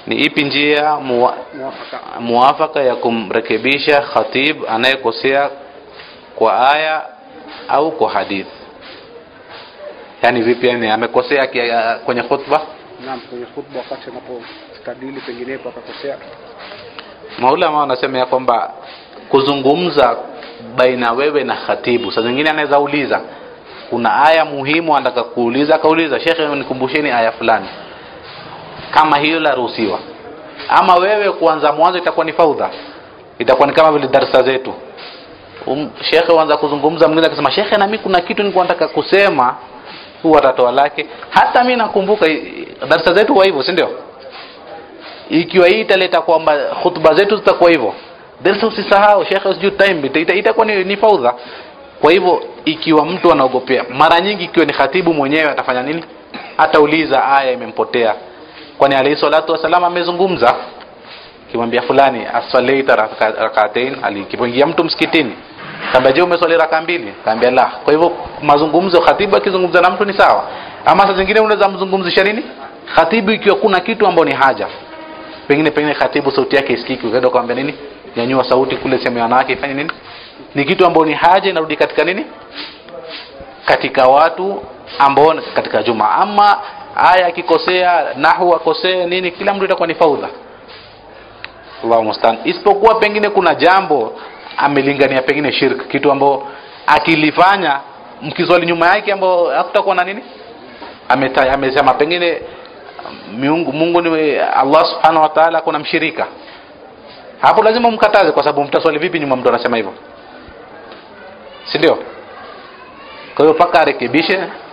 Ni ipi njia muafaka ya kumrekebisha khatib anayekosea kwa aya au kwa hadith? Yani vipi, yani amekosea kwenye khutba? Naam, kwenye khutba wakati anapostadili penginepo akakosea. Maulama wanasema ya kwamba kuzungumza baina wewe na khatibu, saa nyingine anaweza uliza, kuna aya muhimu anataka kuuliza, akauliza shekhe nikumbusheni aya fulani, kama hiyo la ruhusiwa. Ama wewe kuanza mwanzo itakuwa ni faudha, itakuwa ni kama vile darasa zetu, shekhe huanza kuzungumza, mwingine akasema shekhe na mimi kuna kitu nilikuwa nataka kusema, huwa atatoa lake. Hata mimi nakumbuka darasa zetu wa hivyo, si ndio? Ikiwa hii italeta kwamba khutba zetu zitakuwa hivyo, darasa usisahau shekhe usijue time, itakuwa ni faudha. Kwa hivyo ikiwa mtu anaogopea, mara nyingi ikiwa ni khatibu mwenyewe atafanya nini? Atauliza aya imempotea, kwani alayhi salatu wasallam amezungumza, kimwambia fulani aswalaita rak'atain, alikipoingia mtu msikitini kamba je umeswali raka mbili, kaambia la. Kwa hivyo mazungumzo, khatibu akizungumza na mtu ni sawa. Ama saa zingine unaweza mzungumzisha nini khatibu ikiwa kuna kitu ambacho ni haja, pengine khatibu sauti yake isikiki, ukaenda kumwambia nini, nyanyua sauti kule sema wanawake ifanye nini, ni kitu ambacho ni haja, inarudi katika nini, katika watu ambao katika juma. Ama aya akikosea, nahwu akosea nini, kila mtu itakuwa ni faudha. Allahu mustaan. Isipokuwa pengine kuna jambo amelingania, pengine shirk, kitu ambacho akilifanya mkiswali nyuma yake ambao hakutakuwa na nini, amesema pengine Mungu ni Allah subhanahu wa ta'ala, kuna mshirika hapo, lazima mkataze, kwa sababu mtaswali vipi nyuma mtu anasema hivyo, si ndio? Kwa hiyo paka arekebishe